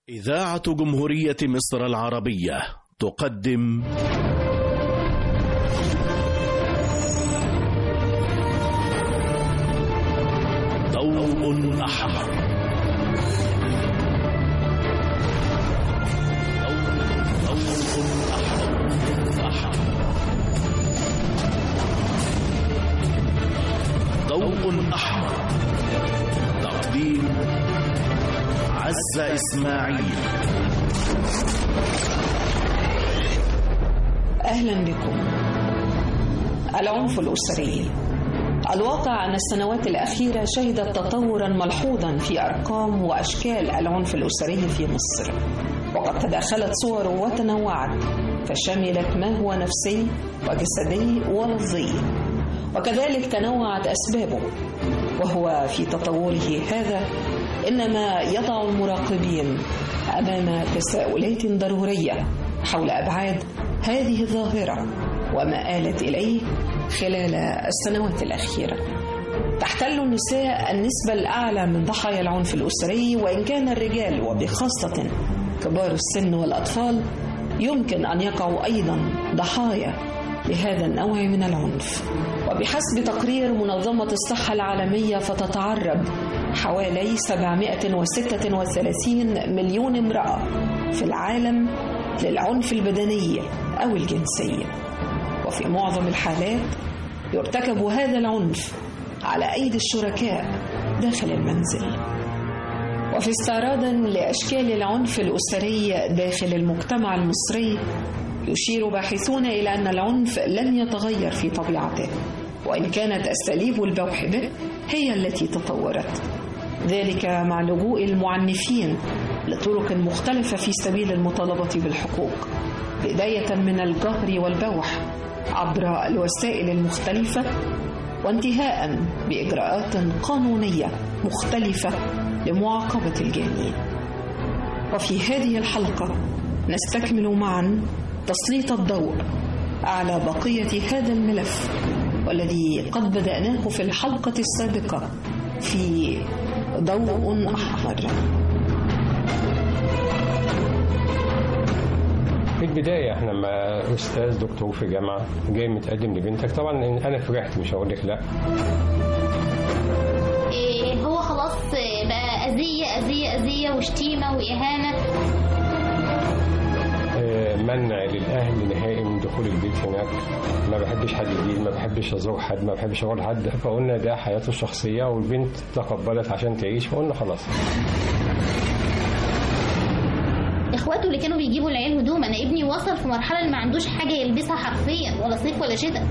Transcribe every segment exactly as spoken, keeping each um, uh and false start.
إذاعة جمهورية مصر العربية تقدم ضوء أحمر. ضوء أحمر. ضوء أحمر. تقديم عزة إسماعيل. أهلا بكم. العنف الأسري. الواقع أن السنوات الأخيرة شهدت تطورا ملحوظا في أرقام وأشكال العنف الأسري في مصر، وقد تداخلت صوره وتنوعت فشملت ما هو نفسي وجسدي ولفظي، وكذلك تنوعت أسبابه، وهو في تطوره هذا إنما يضع المراقبين أمام تساؤلات ضرورية حول أبعاد هذه الظاهرة وما آلت إليه خلال السنوات الأخيرة. تحتل النساء النسبة الأعلى من ضحايا العنف الأسري، وإن كان الرجال وبخاصة كبار السن والأطفال يمكن أن يقعوا أيضا ضحايا لهذا النوع من العنف. وبحسب تقرير منظمة الصحة العالمية فتتعرض حوالي سبعمائة وستة وثلاثين مليون امرأة في العالم للعنف البدني أو الجنسي، وفي معظم الحالات يرتكب هذا العنف على أيدي الشركاء داخل المنزل. وفي استعراض لأشكال العنف الأسري داخل المجتمع المصري، يشير باحثون إلى أن العنف لم يتغير في طبيعته، وإن كانت أساليب البوح به هي التي تطورت، ذلك مع لجوء المعنفين لطرق مختلفة في سبيل المطالبة بالحقوق، بداية من الجهر والبوح عبر الوسائل المختلفة، وانتهاء بإجراءات قانونية مختلفة لمعاقبة الجاني. وفي هذه الحلقة نستكمل معا تسليط الضوء على بقية هذا الملف، والذي قد بدأناه في الحلقة السابقة في ضوء أحمر. في البداية احنا مع أستاذ دكتور في جامعة جاي متقدم لبنتك، طبعا أنا فرحت مش هقول لك لا. إيه هو خلاص بقى أذية أذية أذية وشتيمة وإهانة. اه منع للأهل نهائي من دخول البيت هناك، ما بحبش حد جديد، ما بحبش أزور حد، ما بحبش أقول حد، فقلنا ده حياته الشخصية والبنت تقبلت عشان تعيش، فقلنا خلاص. اخواته اللي كانوا بيجيبوا العيال هدوم، انا ابني وصل في مرحله اللي ما عندوش حاجه يلبسها حرفيا، ولا صيف ولا شتاء.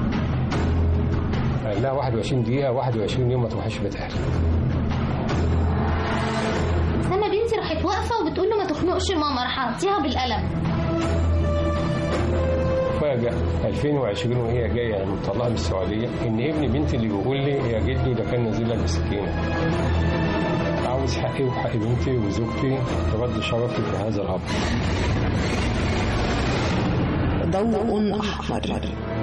لا واحد وعشرين دقيقه واحد وعشرين يوم ما تروحش بيت اهلك. سما بنتي راحت واقفه وبتقول له ما تخنقش ماما، راح اعطيها بالقلم. فجأة ألفين وعشرين وهي جايه مطلقه من السعوديه ان ابن بنتي اللي بيقول لي يا جدو ده كان نازل لك بالسكينه. عاوز حقي وحق بنتي وزوجتي، ترد شرفي في هذا الأمر. ضوء أحمر.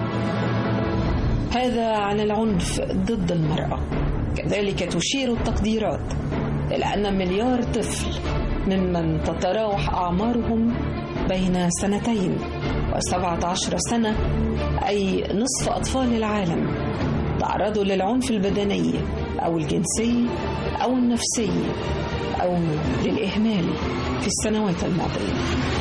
هذا عن العنف ضد المرأة. كذلك تشير التقديرات إلى أن مليار طفل ممن تتراوح أعمارهم بين سنتين وسبعة عشر سنة، أي نصف أطفال العالم، تعرضوا للعنف البدني أو الجنسي أو النفسي أو للإهمال في السنوات الماضية.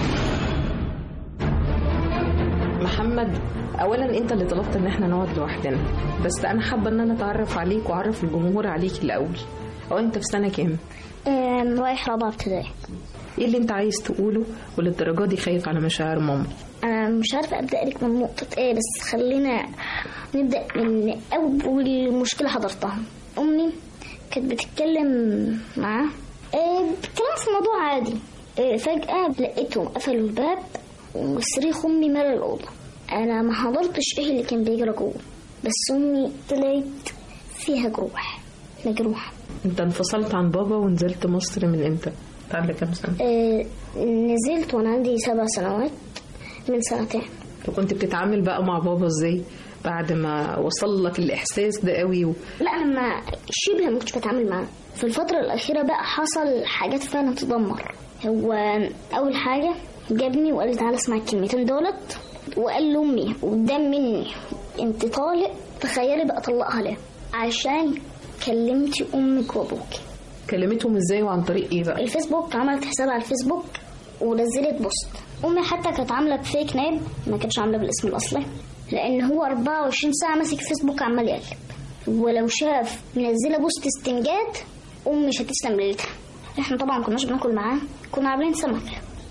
محمد، أولا أنت اللي طلبت إن احنا نقعد لوحدنا، بس أنا حابة إن أنا أتعرف عليك وأعرف الجمهور عليك الأول. أو أنت في سنة كام؟ أم رايح رابعة ابتدائي. إيه اللي أنت عايز تقوله وللدرجة دي خايف على مشاعر ماما؟ أنا مش عارفة أبدأ لك من نقطة إيه، بس خلينا نبدأ من أول مشكلة حضرتها. أمي كانت بتتكلم معاه، أه بتتكلم في موضوع عادي. أه فجأة لقيتهم قفلوا الباب وصريخ أمي مال الأوضة. أنا ما حضرتش إيه اللي كان بيجرى جوه، بس أمي طلعت فيها جروح مجروحة. أنت انفصلت عن بابا ونزلت مصر من إمتى؟ عندك كام سنة؟ أه نزلت وأنا عندي سبع سنوات، من سنتين. وكنت بتتعامل بقى مع بابا إزاي بعد ما وصل لك الإحساس ده قوي و... لا أنا ما شبه ما كنتش بتعامل معاه. في الفترة الأخيرة بقى حصل حاجات فعلا تدمر. هو اول حاجه جابني وقال لي تعالى اسمع الكلمتين دولت، وقال لامي قدام مني انت طالق، تخيلي بقى طلقها ليه؟ عشان كلمتي امك وابوكي. كلمتهم ازاي وعن طريق ايه بقى؟ الفيسبوك، عملت حساب على الفيسبوك ونزلت بوست. امي حتى كانت عامله فيك نيم، ما كانتش عامله بالاسم الاصلي، لان هو أربعة وعشرين ساعه ماسك فيسبوك عمال يقلب، ولو شاف منزله بوست استنجاد امي مش هتسلم ليلتها. احنا طبعا كناش بناكل معاه، كنا عاملين سمك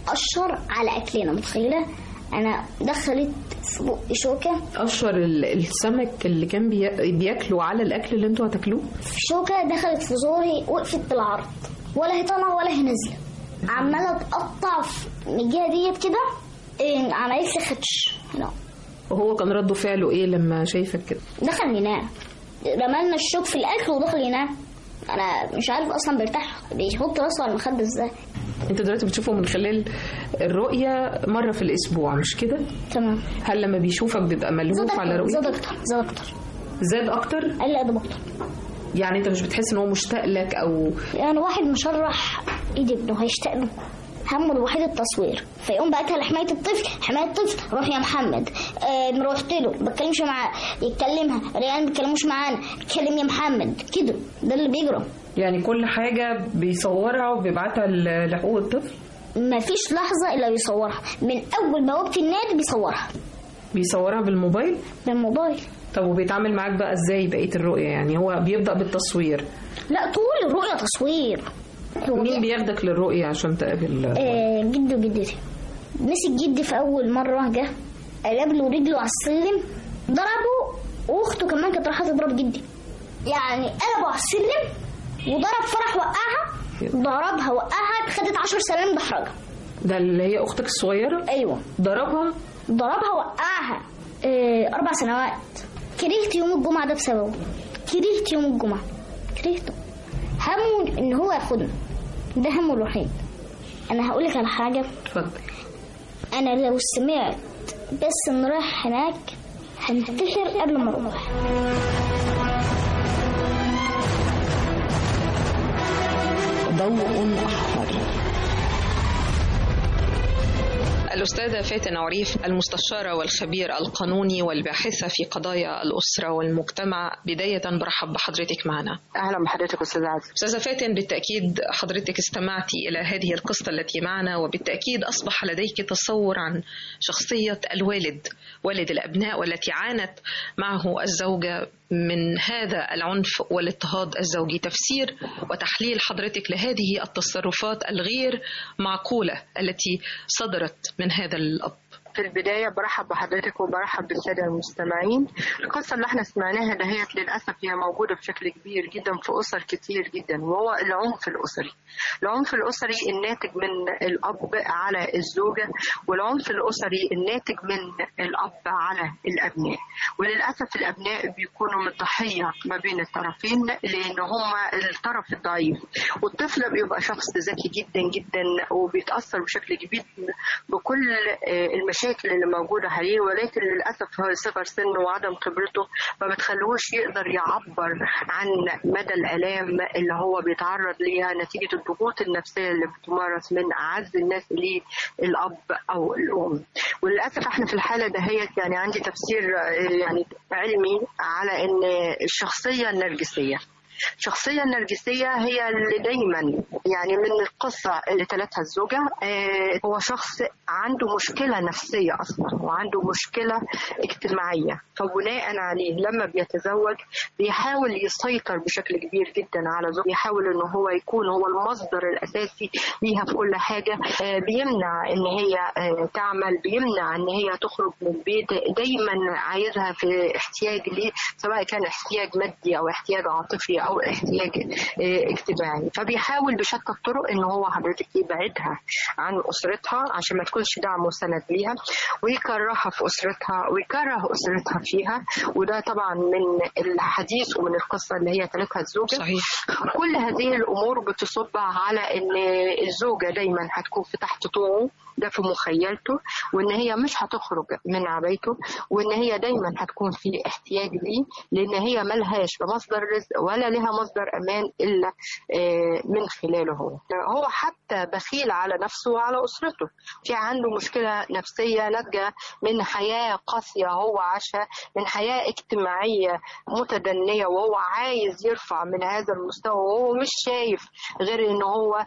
اشر على اكلنا، متخيله؟ انا دخلت في بقي شوكه. اشر السمك اللي كان بياكلوا على الاكل اللي انتوا هتاكلوه؟ في شوكه دخلت في زوري، وقفت بالعرض، ولا هي طالعه ولا هي نازله، عماله تقطع من الجهه ديت كده، إيه عملت لي خدش. لا وهو كان رد فعله ايه لما شايفك كده؟ دخل ينام، رمالنا الشوك في الاكل ودخل ينام. انا مش عارف اصلا بيرتاح بيحط راسه على المخده ازاي. انت دلوقتي بتشوفه من خلال الرؤيه مره في الاسبوع مش كده؟ تمام. هل لما بيشوفك بيبقى ملهوف على رؤيتك؟ زاد اكتر زاد اكتر زاد اكتر؟ قال لي ادب اكتر. يعني انت مش بتحس ان هو مشتاق لك او يعني واحد مشرح ايد ابنه هيشتاق له، همه الوحيد التصوير، فيقوم بقى لحمايه الطفل، حمايه الطفل روح يا محمد. آه رحت له بتكلمش معاه يتكلمها، ريان ما بيتكلموش معانا اتكلم يا محمد كده، ده اللي بيجرى. يعني كل حاجه بيصورها وبيبعتها لحقوق الطفل؟ ما فيش لحظه الا بيصورها، من اول بوابه النادي بيصورها. بيصورها بالموبايل؟ بالموبايل. طب وبيتعامل معاك بقى ازاي بقيه الرؤيه؟ يعني هو بيبدا بالتصوير؟ لا طول الرؤيه تصوير. مين بياخدك للرؤيه عشان تقابل؟ آه جدي وجدتي. مسك جدي في اول مره جه قلب له رجله على السلم ضربه، واخته كمان كانت رايحه تضرب جدي، يعني قلبه على السلم وضرب فرح وقعها، ضربها وقعها، خدت عشر سلام دحرجها. ده اللي هي اختك الصغيره؟ ايوه. ضربها ضربها وقعها. آه اربع سنوات. كرهت يوم الجمعه ده بسببه، كرهت يوم الجمعه، كرهته. همه ان هو ياخدنا، ده همه الوحيد. انا هقولك على حاجه. اتفضل. انا لو سمعت بس ان رايح هناك هنتحر قبل ما اروح. ضوء احمر. الأستاذة فاتن عريف، المستشارة والخبير القانوني والباحثة في قضايا الأسرة والمجتمع، بداية برحب بحضرتك معنا. أهلا بحضرتك أستاذة عزيز. أستاذة فاتن، بالتأكيد حضرتك استمعتي إلى هذه القصة التي معنا، وبالتأكيد أصبح لديك تصور عن شخصية الوالد، والد الأبناء، والتي عانت معه الزوجة من هذا العنف والاضطهاد الزوجي. تفسير وتحليل حضرتك لهذه التصرفات الغير معقولة التي صدرت من هذا الأب. في البداية برحب بحضرتك وبرحب بالسادة المستمعين. القصة اللي احنا سمعناها دهيت للأسف هي موجودة بشكل كبير جدا في أسر كتير جدا، وهو العنف الأسري. العنف الأسري الناتج من الأب على الزوجة، والعنف الأسري الناتج من الأب على الأبناء. وللأسف الأبناء بيكونوا متضحية ما بين الطرفين، لأن هما الطرف الضعيف. والطفل بيبقى شخص ذكي جدا جدا وبيتأثر بشكل كبير بكل المشاكل اللي موجودة عليه، ولكن للأسف هو صغر سنه وعدم خبرته ما بتخلوش يقدر يعبر عن مدى الآلام اللي هو بيتعرض ليها نتيجة الضغوط النفسية اللي بتمارس من أعز الناس ليه الأب أو الأم. وللأسف احنا في الحالة دهيت يعني عندي تفسير يعني علمي على أن الشخصية النرجسية الشخصية النرجسية هي اللي دايما يعني من القصة اللي تلتها الزوجة آه هو شخص عنده مشكلة نفسية أصلا وعنده مشكلة اجتماعية، فبناء عليه لما بيتزوج بيحاول يسيطر بشكل كبير جدا على زوجته، بيحاول ان هو يكون هو المصدر الأساسي ليها في كل حاجة، آه بيمنع ان هي آه تعمل، بيمنع ان هي تخرج من البيت، دايما عايزها في احتياج ليه، سواء كان احتياج مادي او احتياج عاطفي او احتياج اجتماعي. فبيحاول بشتى الطرق ان هو حضرتك يبعدها عن اسرتها عشان ما تكونش دعم وسند ليها، ويكرهها في اسرتها ويكره اسرتها فيها. وده طبعا من الحديث ومن القصه اللي هي تلتها الزوجه. صحيح. كل هذه الامور بتصب على ان الزوجه دايما هتكون في تحت طوعه، ده في مخيلته، وان هي مش هتخرج من عبايته، وان هي دايما هتكون في احتياج ليه، لان هي ملهاش مصدر رزق ولا لها مصدر أمان إلا من خلاله هو هو حتى بخيل على نفسه وعلى أسرته، في عنده مشكلة نفسية ناتجة من حياة قاسية هو عاشها، من حياة اجتماعية متدنية، وهو عايز يرفع من هذا المستوى، وهو مش شايف غير إن هو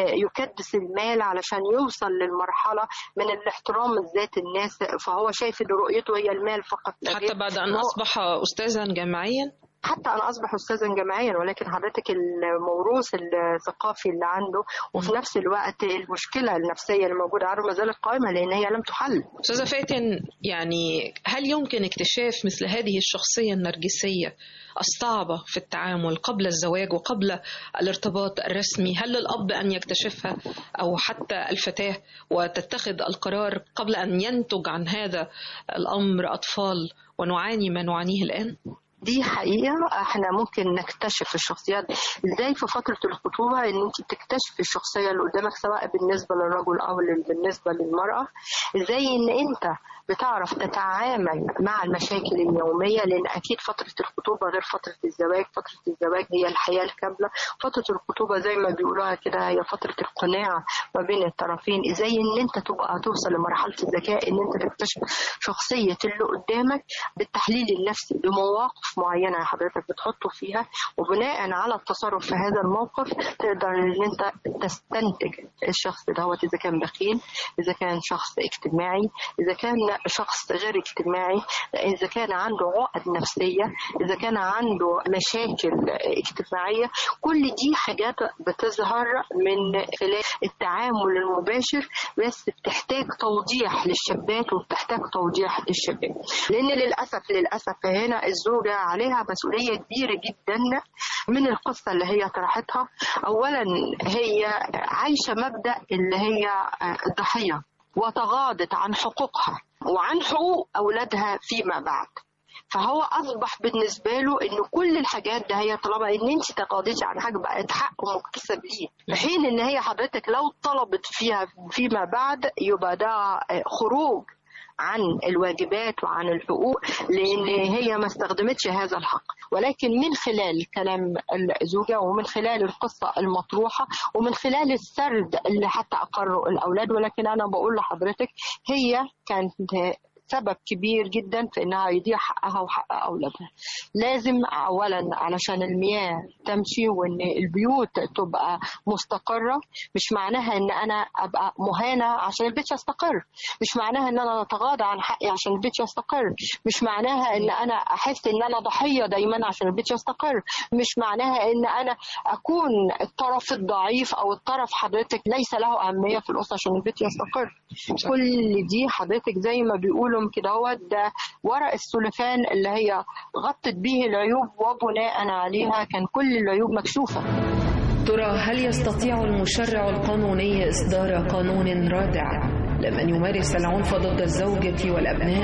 يكدس المال علشان يوصل للمرحلة من الاحترام الذات الناس، فهو شايف إن رؤيته هي المال فقط. حتى بعد أن أصبح أستاذا جامعيا؟ حتى أنا أصبح أستاذا جامعيا، ولكن حضرتك الموروث الثقافي اللي عنده وفي نفس الوقت المشكلة النفسية اللي موجودة عنده ما زالت قائمة لأن هي لم تحل. أستاذة فاتن، يعني هل يمكن اكتشاف مثل هذه الشخصية النرجسية الصعبة في التعامل قبل الزواج وقبل الارتباط الرسمي؟ هل للأب أن يكتشفها أو حتى الفتاة وتتخذ القرار قبل أن ينتج عن هذا الأمر أطفال ونعاني ما نعانيه الآن؟ دي حقيقة احنا ممكن نكتشف الشخصيات ازاي في فترة الخطوبة، ان انت بتكتشف الشخصية اللي قدامك سواء بالنسبة للرجل او بالنسبة للمرأة، ازاي ان انت بتعرف تتعامل مع المشاكل اليومية، لان اكيد فترة الخطوبة غير فترة الزواج. فترة الزواج هي الحياة الكاملة، فترة الخطوبة زي ما بيقولوها كده هي فترة القناعة ما بين الطرفين، ازاي ان انت تبقى توصل لمرحلة الذكاء ان انت تكتشف شخصية اللي قدامك بالتحليل النفسي بمواقف معينة حضرتك بتحطه فيها، وبناء على التصرف في هذا الموقف تقدر ان انت تستنتج الشخص ده هو اذا كان بخيل، اذا كان شخص اجتماعي، اذا كان شخص غير اجتماعي، اذا كان عنده عقد نفسية، اذا كان عنده مشاكل اجتماعية. كل دي حاجات بتظهر من خلال التعامل المباشر، بس بتحتاج توضيح للشابات وبتحتاج توضيح للشباب، لان للأسف للأسف هنا الزوجة عليها مسؤولية كبيرة جدا من القصة اللي هي طرحتها. أولا هي عايشة مبدأ اللي هي الضحية وتغاضت عن حقوقها وعن حقوق أولادها فيما بعد، فهو أصبح بالنسبة له إنه كل الحاجات ده هي طالما إن أنت تقاضيش عن حاجة بقت حق مكتسب ليه، في حين إن هي حضرتك لو طلبت فيها فيما بعد يبقى ده خروج عن الواجبات وعن الحقوق، لأن هي ما استخدمتش هذا الحق. ولكن من خلال كلام الزوجة ومن خلال القصة المطروحة ومن خلال السرد اللي حتى أقروا الأولاد، ولكن أنا بقول لحضرتك هي كانت سبب كبير جدا في انها يضيع حقها وحق اولادها. لازم اولا علشان المياه تمشي وان البيوت تبقى مستقره، مش معناها ان انا ابقى مهانه عشان البيت يستقر، مش معناها ان انا اتغاضى عن حقي عشان البيت يستقر، مش معناها ان انا احس ان انا ضحيه دايما عشان البيت يستقر، مش معناها ان انا اكون الطرف الضعيف او الطرف حضرتك ليس له اهميه في الاسره عشان البيت يستقر. كل دي حضرتك زي ما بيقولوا كده هو ده ورق السلفان اللي هي غطت به العيوب وبناء عليها كان كل العيوب مكشوفة. ترى هل يستطيع المشرع القانوني إصدار قانون رادع لمن يمارس العنف ضد الزوجة والأبناء؟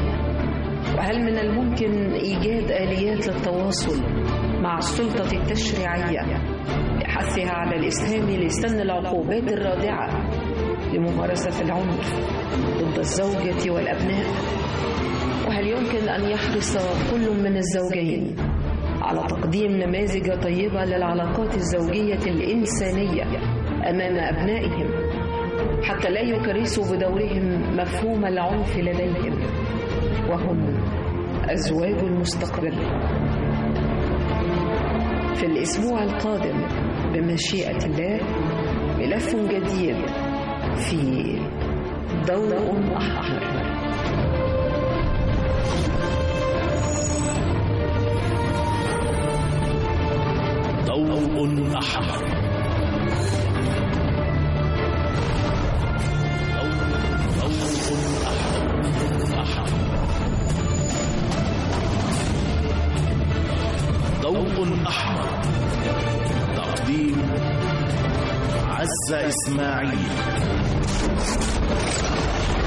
وهل من الممكن إيجاد آليات للتواصل مع السلطة التشريعية لحثها على الإسهام لسن العقوبات الرادعة لممارسة العنف ضد الزوجة والأبناء؟ وهل يمكن أن يحرص كل من الزوجين على تقديم نماذج طيبة للعلاقات الزوجية الإنسانية أمام أبنائهم حتى لا يكرسوا بدورهم مفهوم العنف لديهم وهم أزواج المستقبل؟ في الأسبوع القادم بمشيئة الله ملف جديد في ضوء أحمر. ضوء أحمر. ضوء أحمر. تقديم عزة إسماعيل.